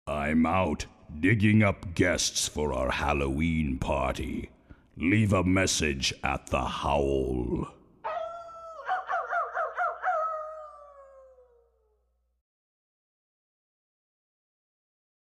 I'm out digging up guests for our Halloween party. Leave a message at the Howl.